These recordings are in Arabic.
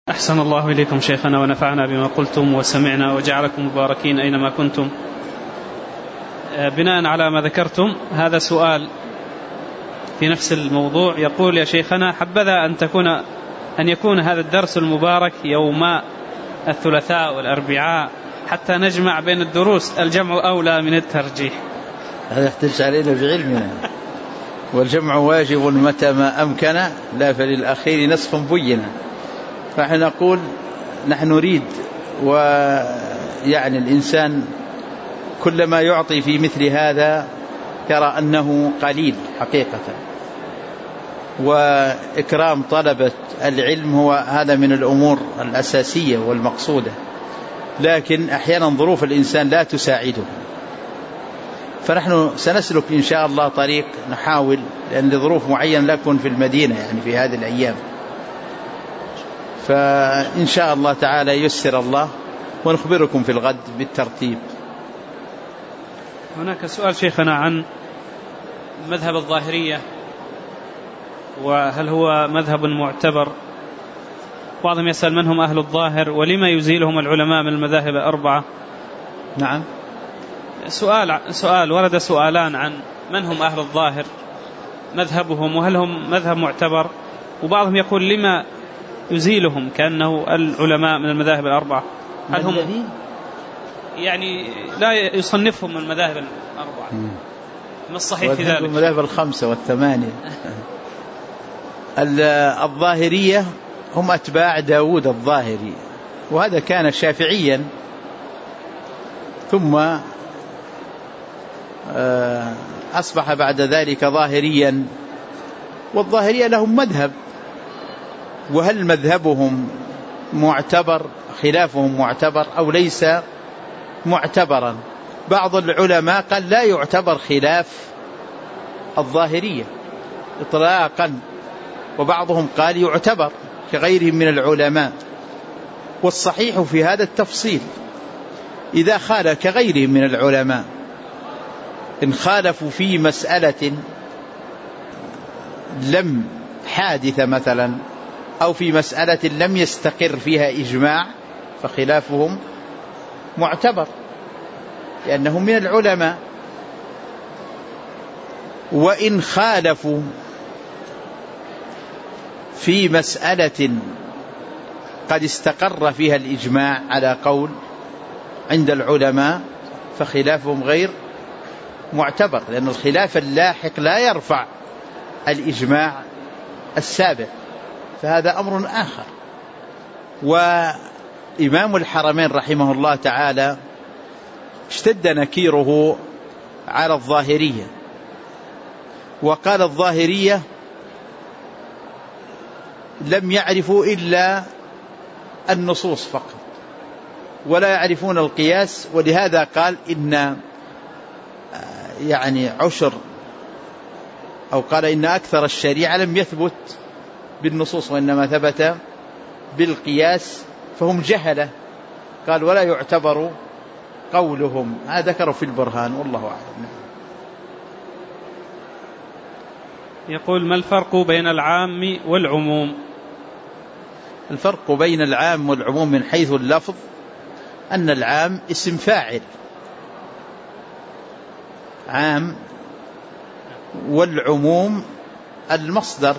أحسن الله إليكم شيخنا ونفعنا بما قلتم وسمعنا وجعلكم مباركين أينما كنتم. بناء على ما ذكرتم هذا سؤال في نفس الموضوع، يقول يا شيخنا حبذا أن يكون هذا الدرس المبارك يوم الثلاثاء والأربعاء حتى نجمع بين الدروس، الجمع أولى من الترجيح. هذا يحتج علينا بعلمنا والجمع واجب متى ما أمكن، لا فللأخير نسخ بينا. فنحن نقول نحن نريد، ويعني الإنسان كلما يعطي في مثل هذا يرى أنه قليل حقيقة، وإكرام طلبة العلم هو هذا من الأمور الأساسية والمقصودة، لكن أحيانا ظروف الإنسان لا تساعده. فنحن سنسلك إن شاء الله طريق نحاول، لأن لظروف معينة لا تكون في المدينة يعني في هذه الأيام، فإن شاء الله تعالى يسر الله ونخبركم في الغد بالترتيب. هناك سؤال شيخنا عن مذهب الظاهرية، وهل هو مذهب معتبر؟ بعضهم يسأل من هم أهل الظاهر ولما يزيلهم العلماء من المذاهب الأربعة. نعم، سؤال ورد سؤالان عن من هم أهل الظاهر مذهبهم وهل هم مذهب معتبر، وبعضهم يقول لما يزيلهم كأنه العلماء من المذاهب الأربعة، هل هم يعني لا يصنفهم من المذاهب الأربعة؟ ما الصحيح في ذلك؟ المذاهب الخمسة والثمانية. الظاهرية هم أتباع داود الظاهري، وهذا كان شافعيا ثم أصبح بعد ذلك ظاهريا، والظاهرية لهم مذهب، وهل مذهبهم معتبر خلافهم معتبر أو ليس معتبرا؟ بعض العلماء قال لا يعتبر خلاف الظاهرية إطلاقا، وبعضهم قال يعتبر كغيرهم من العلماء. والصحيح في هذا التفصيل، إذا خالف كغيرهم من العلماء، إن خالفوا في مسألة لم حادث مثلا أو في مسألة لم يستقر فيها إجماع، فخلافهم معتبر لأنهم من العلماء. وإن خالفوا في مسألة قد استقر فيها الإجماع على قول عند العلماء، فخلافهم غير معتبر، لأن الخلاف اللاحق لا يرفع الإجماع السابق، فهذا أمر آخر. وإمام الحرمين رحمه الله تعالى اشتد نكيره على الظاهرية، وقال الظاهرية لم يعرفوا إلا النصوص فقط ولا يعرفون القياس، ولهذا قال إن يعني عشر أو قال إن أكثر الشريعة لم يثبت بالنصوص وإنما ثبت بالقياس، فهم جهلة. قال ولا يعتبر قولهم، هذا ذكروا في البرهان والله أعلم. يقول ما الفرق بين العام والعموم؟ الفرق بين العام والعموم من حيث اللفظ أن العام اسم فاعل عام، والعموم المصدر،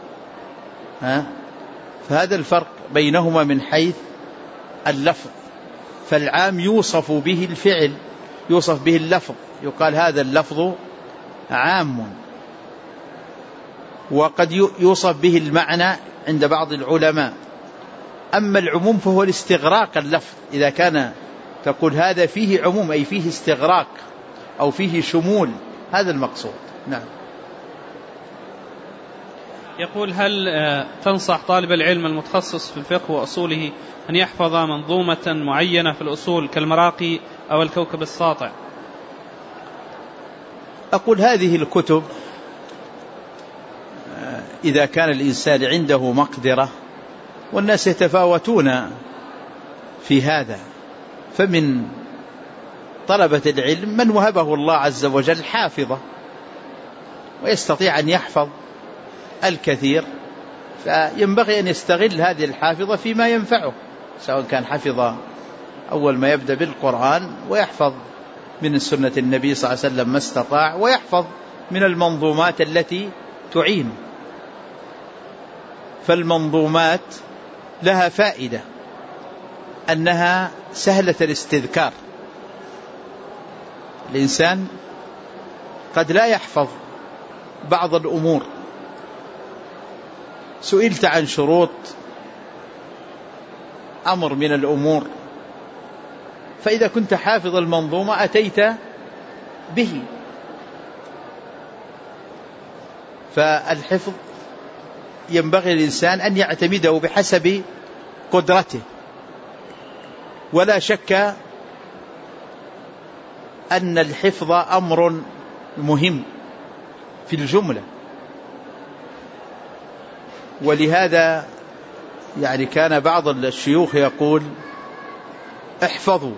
فهذا الفرق بينهما من حيث اللفظ. فالعام يوصف به الفعل، يوصف به اللفظ، يقال هذا اللفظ عام، وقد يوصف به المعنى عند بعض العلماء. أما العموم فهو الاستغراق اللفظ، إذا كان تقول هذا فيه عموم أي فيه استغراق أو فيه شمول، هذا المقصود. نعم. يقول هل تنصح طالب العلم المتخصص في الفقه وأصوله أن يحفظ منظومة معينة في الأصول كالمراقي أو الكوكب الساطع؟ أقول هذه الكتب إذا كان الإنسان عنده مقدرة، والناس يتفاوتون في هذا، فمن طلبة العلم من وهبه الله عز وجل حافظة ويستطيع أن يحفظ الكثير، فينبغي أن يستغل هذه الحافظة فيما ينفعه، سواء كان حفظ أول ما يبدأ بالقرآن، ويحفظ من سنة النبي صلى الله عليه وسلم ما استطاع، ويحفظ من المنظومات التي تعين. فالمنظومات لها فائدة أنها سهلة الاستذكار. الإنسان قد لا يحفظ بعض الأمور. سئلت عن شروط أمر من الأمور، فإذا كنت حافظ المنظومة أتيت به. فالحفظ ينبغي للإنسان أن يعتمده بحسب قدرته، ولا شك أن الحفظ أمر مهم في الجملة. ولهذا يعني كان بعض الشيوخ يقول احفظوا،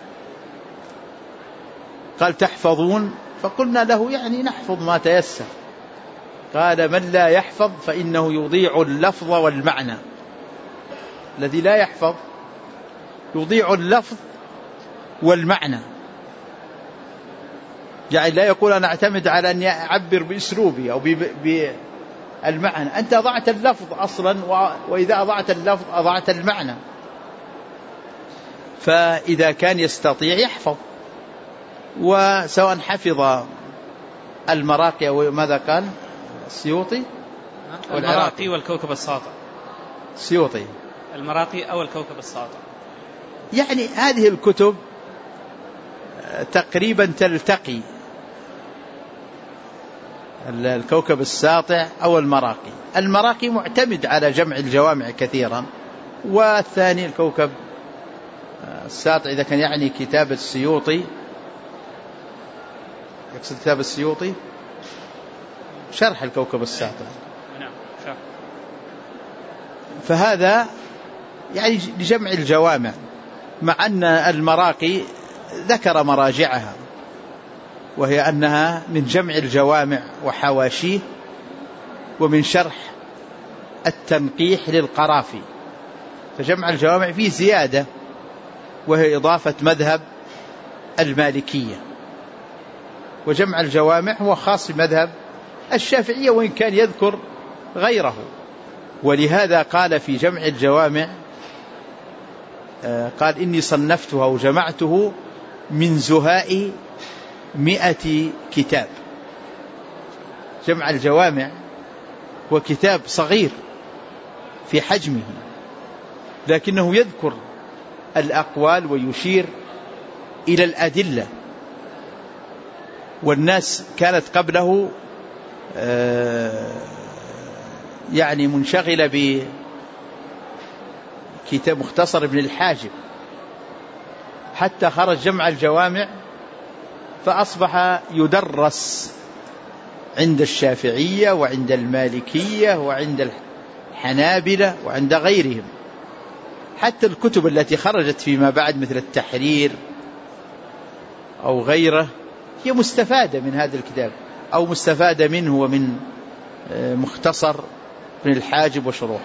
قال تحفظون؟ فقلنا له يعني نحفظ ما تيسر. قال من لا يحفظ فإنه يضيع اللفظ والمعنى. الذي لا يحفظ يضيع اللفظ والمعنى، يعني لا يقول أنا أعتمد على أن أعبر بأسلوبي أو بالمعنى. أنت أضعت اللفظ أصلا، وإذا أضعت اللفظ أضعت المعنى. فإذا كان يستطيع يحفظ، وسواء حفظ المراقي أو ماذا قال السيوطي، المراقي والكوكب الساطع، السيوطي المراقي أو الكوكب الساطع، يعني هذه الكتب تقريبا تلتقي، الكوكب الساطع أو المراقي. المراقي معتمد على جمع الجوامع كثيرا، والثاني الكوكب الساطع إذا كان يعني كتاب السيوطي، يقصد كتاب السيوطي شرح الكوكب الساطع. فهذا يعني لجمع الجوامع، مع أن المراقي ذكر مراجعها، وهي أنها من جمع الجوامع وحواشيه، ومن شرح التنقيح للقرافي. فجمع الجوامع فيه زيادة، وهي إضافة مذهب المالكية. وجمع الجوامع هو خاص بمذهب الشافعية، وإن كان يذكر غيره. ولهذا قال في جمع الجوامع، قال إني صنفته أو جمعته من زهاء 100 كتاب. جمع الجوامع وكتاب صغير في حجمه، لكنه يذكر الأقوال ويشير إلى الأدلة. والناس كانت قبله يعني منشغلة بكتاب مختصر ابن الحاجب، حتى خرج جمع الجوامع فأصبح يدرس عند الشافعية وعند المالكية وعند الحنابلة وعند غيرهم. حتى الكتب التي خرجت فيما بعد مثل التحرير أو غيره هي مستفادة من هذا الكتاب، أو مستفادة منه ومن مختصر ابن الحاجب وشروحه.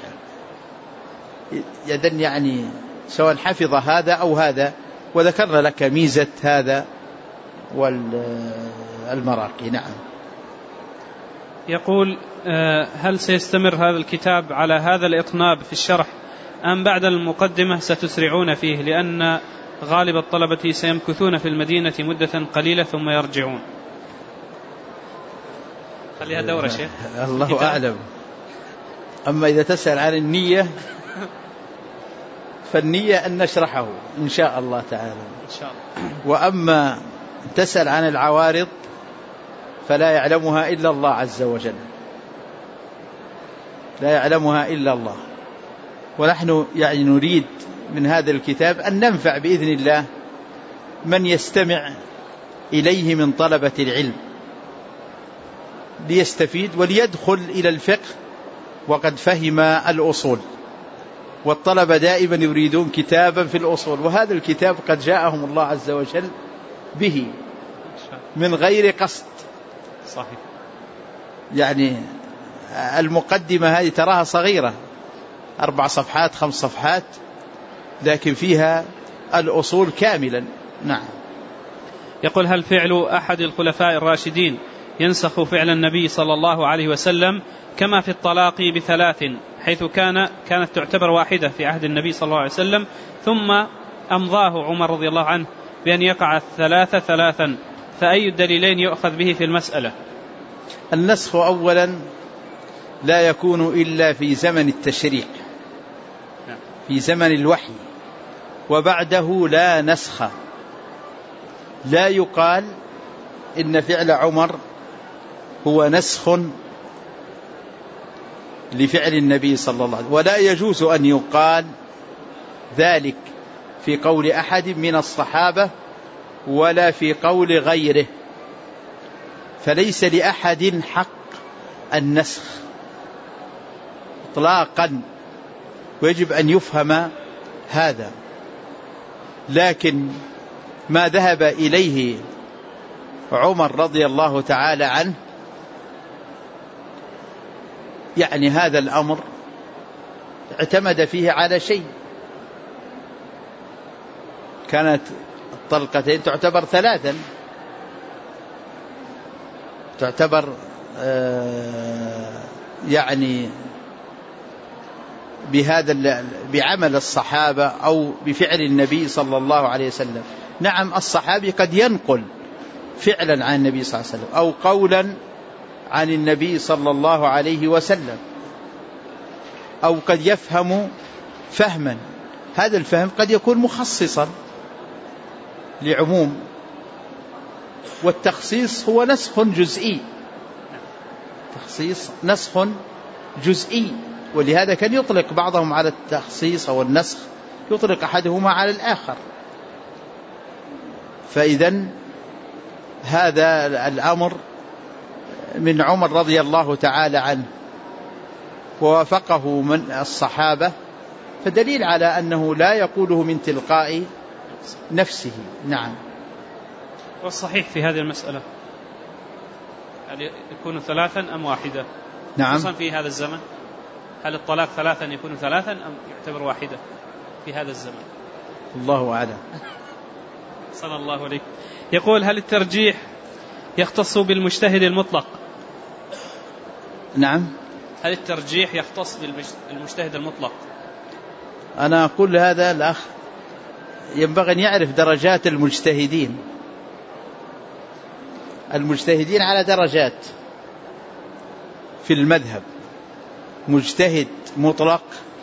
إذن يعني سواء حفظ هذا أو هذا. وذكرنا لك ميزة هذا والمراقي. نعم. يقول هل سيستمر هذا الكتاب على هذا الإطناب في الشرح، أم بعد المقدمة ستسرعون فيه، لأن غالب الطلبة سيمكثون في المدينة مدة قليلة ثم يرجعون؟ خليها دورة شيخ. الله أعلم. أما إذا تسأل عن النية فالنية أن نشرحه إن شاء الله تعالى إن شاء الله. وأما تسأل عن العوارض فلا يعلمها إلا الله عز وجل، لا يعلمها إلا الله. ونحن يعني نريد من هذا الكتاب أن ننفع بإذن الله من يستمع إليه من طلبة العلم، ليستفيد وليدخل إلى الفقه وقد فهم الأصول. والطلبة دائما يريدون كتابا في الأصول، وهذا الكتاب قد جاءهم الله عز وجل به من غير قصد. صحيح. يعني المقدمة هذه تراها صغيرة 4 صفحات 5 صفحات، لكن فيها الأصول كاملا. نعم. يقول: هل فعل أحد الخلفاء الراشدين ينسخ فعل النبي صلى الله عليه وسلم كما في الطلاق ب3، حيث كانت تعتبر واحدة في عهد النبي صلى الله عليه وسلم، ثم أمضاه عمر رضي الله عنه بأن يقع 3 3، فأي الدليلين يؤخذ به في المسألة؟ النسخ أولا لا يكون إلا في زمن التشريع، في زمن الوحي، وبعده لا نسخ. لا يقال إن فعل عمر هو نسخ لفعل النبي صلى الله عليه وسلم، ولا يجوز أن يقال ذلك في قول أحد من الصحابة ولا في قول غيره، فليس لأحد حق النسخ إطلاقا، ويجب أن يفهم هذا. لكن ما ذهب إليه عمر رضي الله تعالى عنه، يعني هذا الأمر اعتمد فيه على شيء. كانت الطلقتين تعتبر 3، تعتبر يعني بعمل الصحابة أو بفعل النبي صلى الله عليه وسلم. نعم، الصحابي قد ينقل فعلا عن النبي صلى الله عليه وسلم أو قولا عن النبي صلى الله عليه وسلم، أو قد يفهم فهما، هذا الفهم قد يكون مخصصا لعموم، والتخصيص هو نسخ جزئي، تخصيص نسخ جزئي. ولهذا كان يطلق بعضهم على التخصيص أو النسخ، يطلق أحدهما على الآخر. فإذن هذا الأمر من عمر رضي الله تعالى عنه ووافقه من الصحابة، فدليل على أنه لا يقوله من تلقاء نفسه. نعم. والصحيح في هذه المسألة هل يكون 3 أم 1؟ نعم. خصوصا في هذا الزمن، هل الطلاق 3 يكون 3 أم يعتبر 1 في هذا الزمن؟ الله أعلم. صلى الله عليه. يقول: هل الترجيح يختص بالمجتهد المطلق؟ نعم. هل الترجيح يختص بالمجتهد المطلق؟ أنا أقول هذا الأخ ينبغي أن يعرف درجات المجتهدين. المجتهدين على درجات في المذهب: مجتهد مطلق،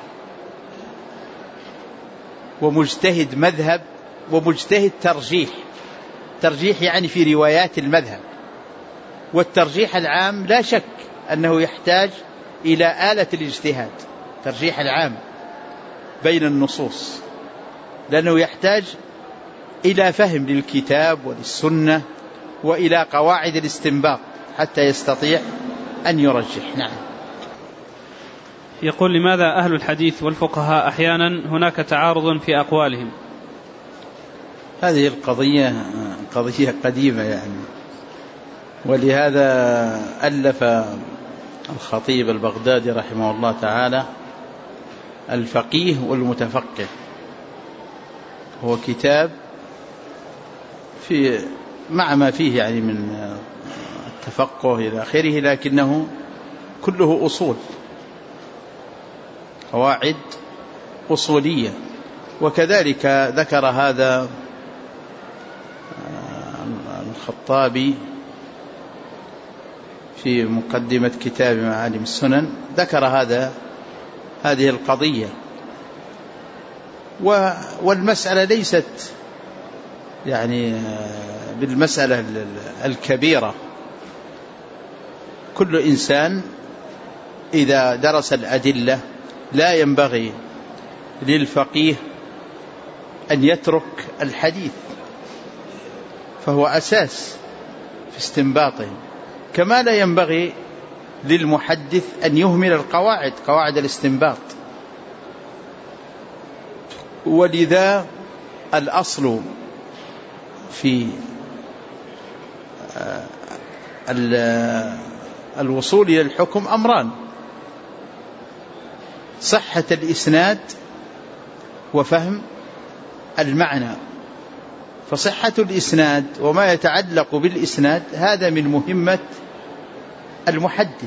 ومجتهد مذهب، ومجتهد ترجيح. ترجيح يعني في روايات المذهب. والترجيح العام لا شك أنه يحتاج إلى آلة الاجتهاد، ترجيح العام بين النصوص، لأنه يحتاج إلى فهم للكتاب وللسنة وإلى قواعد الاستنباط حتى يستطيع أن يرجح. نعم. يقول: لماذا أهل الحديث والفقهاء أحيانا هناك تعارض في أقوالهم؟ هذه القضية قضية قديمة يعني، ولهذا ألف الخطيب البغدادي رحمه الله تعالى الفقيه والمتفقه، هو كتاب في مع ما فيه يعني من التفقه إلى آخره، لكنه كله أصول، قواعد أصولية. وكذلك ذكر هذا الخطابي في مقدمة كتاب معالم السنن، ذكر هذه القضية. والمسألة ليست يعني بالمسألة الكبيرة. كل إنسان إذا درس الأدلة لا ينبغي للفقيه أن يترك الحديث، فهو أساس في استنباطه، كما لا ينبغي للمحدث أن يهمل القواعد، قواعد الاستنباط. ولذا الأصل في الوصول إلى الحكم أمران: صحة الإسناد وفهم المعنى. فصحة الإسناد وما يتعلق بالإسناد هذا من مهمة المحدث.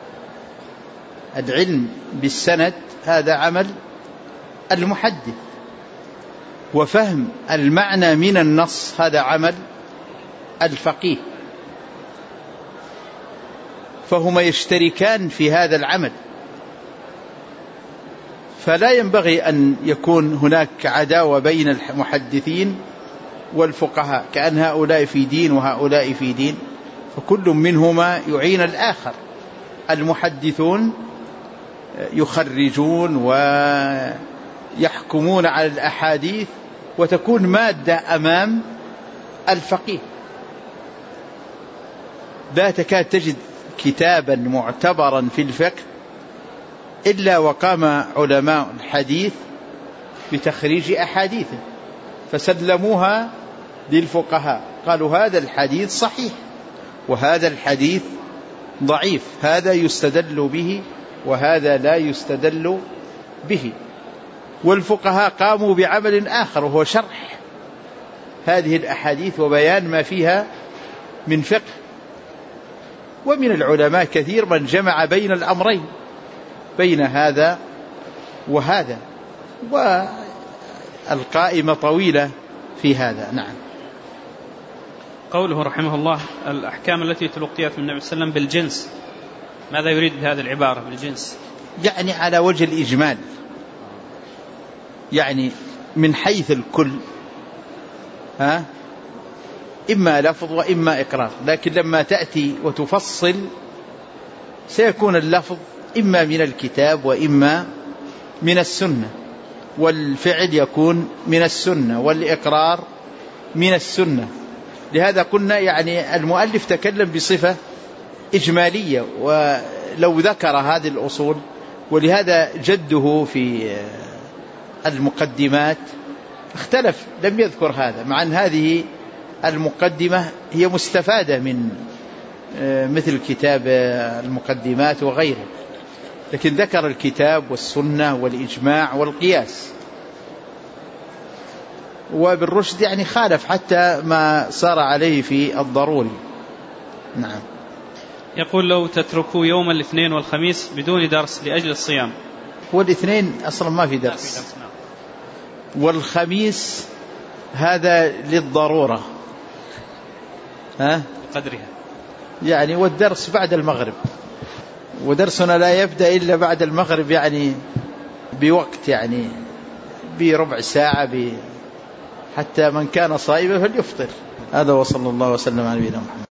العلم بالسند هذا عمل المحدث، وفهم المعنى من النص هذا عمل الفقيه. فهما يشتركان في هذا العمل، فلا ينبغي أن يكون هناك عداوة بين المحدثين والفقهاء، كأن هؤلاء في دين وهؤلاء في دين، فكل منهما يعين الآخر. المحدثون يخرجون ويحكمون على الأحاديث وتكون مادة أمام الفقيه. لا تكاد تجد كتابا معتبرا في الفقه إلا وقام علماء الحديث بتخريج أحاديثه فسلموها للفقهاء، قالوا هذا الحديث صحيح وهذا الحديث ضعيف، هذا يستدل به وهذا لا يستدل به. والفقهاء قاموا بعمل آخر وهو شرح هذه الأحاديث وبيان ما فيها من فقه. ومن العلماء كثير من جمع بين الأمرين، بين هذا وهذا، والقائمة طويلة في هذا. نعم. قوله رحمه الله: الأحكام التي تلقيت من النبي صلى الله عليه وسلم بالجنس، ماذا يريد بهذه العبارة بالجنس؟ يعني على وجه الإجمال، يعني من حيث الكل، إما لفظ وإما إقرار، لكن لما تأتي وتفصل سيكون اللفظ إما من الكتاب وإما من السنة، والفعل يكون من السنة والإقرار من السنة. لهذا قلنا يعني المؤلف تكلم بصفة إجمالية ولو ذكر هذه الأصول، ولهذا جده في المقدمات اختلف لم يذكر هذا، مع أن هذه المقدمة هي مستفادة من مثل كتاب المقدمات وغيره، لكن ذكر الكتاب والسنة والإجماع والقياس. وبالرشد يعني خالف حتى ما صار عليه في الضروري. نعم. يقول: لو تتركوا يوم الاثنين والخميس بدون درس لأجل الصيام. والاثنين أصلا ما في درس، والخميس هذا للضرورة قدرها يعني، والدرس بعد المغرب، ودرسنا لا يبدأ إلا بعد المغرب يعني بوقت، يعني بربع ساعة، حتى من كان صائما فليفطر. هذا وصلى الله وسلم على نبينا محمد.